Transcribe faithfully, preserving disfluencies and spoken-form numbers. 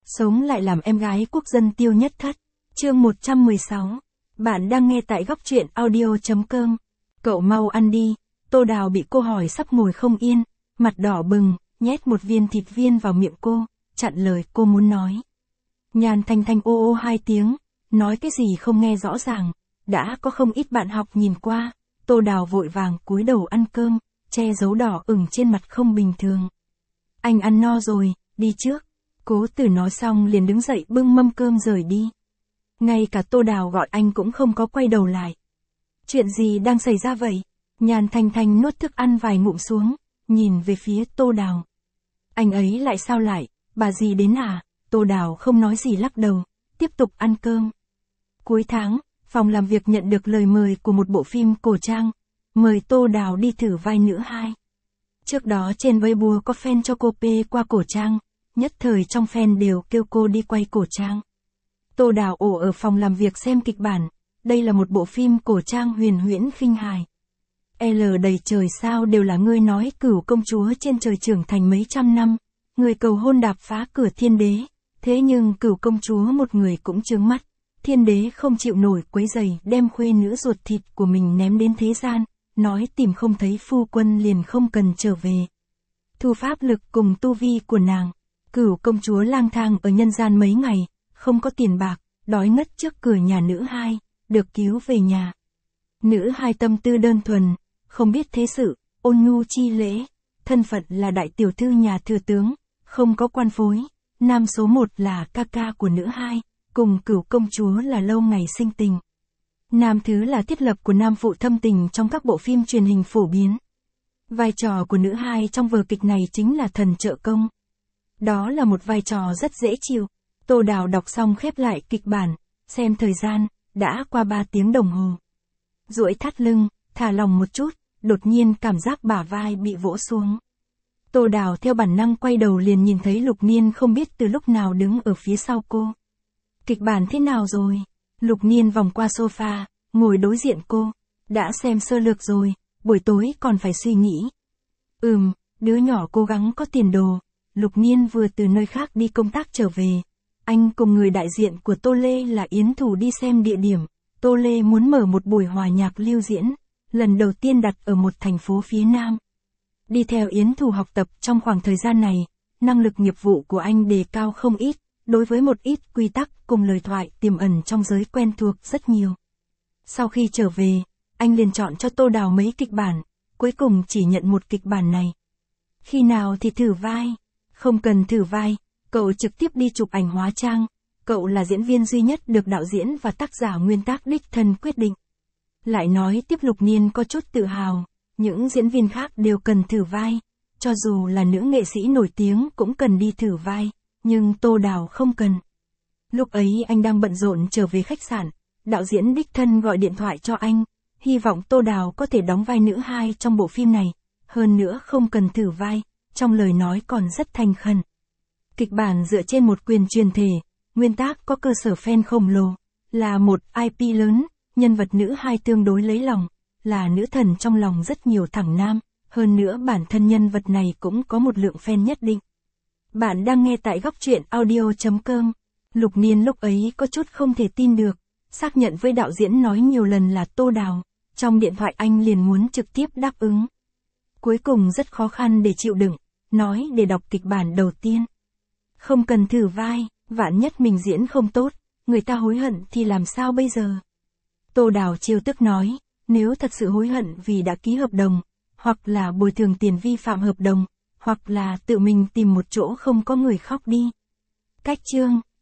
Sống lại làm em gái quốc dân Tiêu Nhất Thất. Chương một trăm mười sáu. Bạn đang nghe tại góc truyện audio.com. Cậu mau ăn đi. Tô Đào bị cô hỏi sắp ngồi không yên, mặt đỏ bừng, nhét một viên thịt viên vào miệng cô, chặn lời cô muốn nói. Nhàn Thanh Thanh ô ô hai tiếng, nói cái gì không nghe rõ ràng, đã có không ít bạn học nhìn qua. Tô Đào vội vàng cúi đầu ăn cơm, che dấu đỏ ửng trên mặt không bình thường. Anh ăn no rồi, đi trước. Cố Tử nói xong liền đứng dậy bưng mâm cơm rời đi. Ngay cả Tô Đào gọi anh cũng không có quay đầu lại. Chuyện gì đang xảy ra vậy? Nhàn Thanh Thanh nuốt thức ăn vài ngụm xuống, nhìn về phía Tô Đào. Anh ấy lại sao lại, bà gì đến à? Tô Đào không nói gì lắc đầu, tiếp tục ăn cơm. Cuối tháng, phòng làm việc nhận được lời mời của một bộ phim cổ trang, mời Tô Đào đi thử vai nữ hai. Trước đó trên Weibo có fan cho cô pê qua cổ trang, nhất thời trong fan đều kêu cô đi quay cổ trang. Tô Đào ổ ở phòng làm việc xem kịch bản, đây là một bộ phim cổ trang huyền huyễn khinh hài. L đầy trời sao đều là ngươi nói Cửu công chúa trên trời trưởng thành mấy trăm năm, người cầu hôn đạp phá cửa thiên đế, thế nhưng Cửu công chúa một người cũng chướng mắt, thiên đế không chịu nổi quấy giày đem khuê nữ ruột thịt của mình ném đến thế gian, nói tìm không thấy phu quân liền không cần trở về. Thu pháp lực cùng tu vi của nàng, Cửu công chúa lang thang ở nhân gian mấy ngày, không có tiền bạc, đói ngất trước cửa nhà nữ hai, được cứu về nhà. Nữ hai tâm tư đơn thuần, không biết thế sự, ôn nhu chi lễ, thân phận là đại tiểu thư nhà thừa tướng, không có quan phối, nam số một là ca ca của nữ hai, cùng Cửu công chúa là lâu ngày sinh tình. Nam thứ là thiết lập của nam phụ thâm tình trong các bộ phim truyền hình phổ biến. Vai trò của nữ hai trong vở kịch này chính là thần trợ công. Đó là một vai trò rất dễ chịu. Tô Đào đọc xong khép lại kịch bản, xem thời gian, đã qua ba tiếng đồng hồ. Duỗi thắt lưng, thả lòng một chút, đột nhiên cảm giác bả vai bị vỗ xuống. Tô Đào theo bản năng quay đầu liền nhìn thấy Lục Niên không biết từ lúc nào đứng ở phía sau cô. Kịch bản thế nào rồi? Lục Niên vòng qua sofa, ngồi đối diện cô. Đã xem sơ lược rồi, buổi tối còn phải suy nghĩ. Ừm, đứa nhỏ cố gắng có tiền đồ. Lục Niên vừa từ nơi khác đi công tác trở về. Anh cùng người đại diện của Tô Lê là Yến Thủ đi xem địa điểm. Tô Lê muốn mở một buổi hòa nhạc lưu diễn, lần đầu tiên đặt ở một thành phố phía Nam. Đi theo Yến Thủ học tập trong khoảng thời gian này, năng lực nghiệp vụ của anh đề cao không ít, đối với một ít quy tắc cùng lời thoại tiềm ẩn trong giới quen thuộc rất nhiều. Sau khi trở về, anh liền chọn cho Tô Đào mấy kịch bản, cuối cùng chỉ nhận một kịch bản này. Khi nào thì thử vai? Không cần thử vai, cậu trực tiếp đi chụp ảnh hóa trang, cậu là diễn viên duy nhất được đạo diễn và tác giả nguyên tác đích thân quyết định. Lại nói tiếp Lục Niên có chút tự hào, những diễn viên khác đều cần thử vai, cho dù là nữ nghệ sĩ nổi tiếng cũng cần đi thử vai, nhưng Tô Đào không cần. Lúc ấy anh đang bận rộn trở về khách sạn, đạo diễn đích thân gọi điện thoại cho anh, hy vọng Tô Đào có thể đóng vai nữ hai trong bộ phim này, hơn nữa không cần thử vai, trong lời nói còn rất thành khẩn. Kịch bản dựa trên một quyền truyền thể, nguyên tác có cơ sở fan khổng lồ, là một i pê lớn, nhân vật nữ hai tương đối lấy lòng, là nữ thần trong lòng rất nhiều thẳng nam, hơn nữa bản thân nhân vật này cũng có một lượng fan nhất định. Bạn đang nghe tại góc truyện audio.com. Lục Niên lúc ấy có chút không thể tin được, xác nhận với đạo diễn nói nhiều lần là Tô Đào, trong điện thoại anh liền muốn trực tiếp đáp ứng. Cuối cùng rất khó khăn để chịu đựng, nói để đọc kịch bản đầu tiên. Không cần thử vai, vạn nhất mình diễn không tốt, người ta hối hận thì làm sao bây giờ? Tô Đào trêu tức nói, nếu thật sự hối hận vì đã ký hợp đồng, hoặc là bồi thường tiền vi phạm hợp đồng, hoặc là tự mình tìm một chỗ không có người khóc đi. Cách chương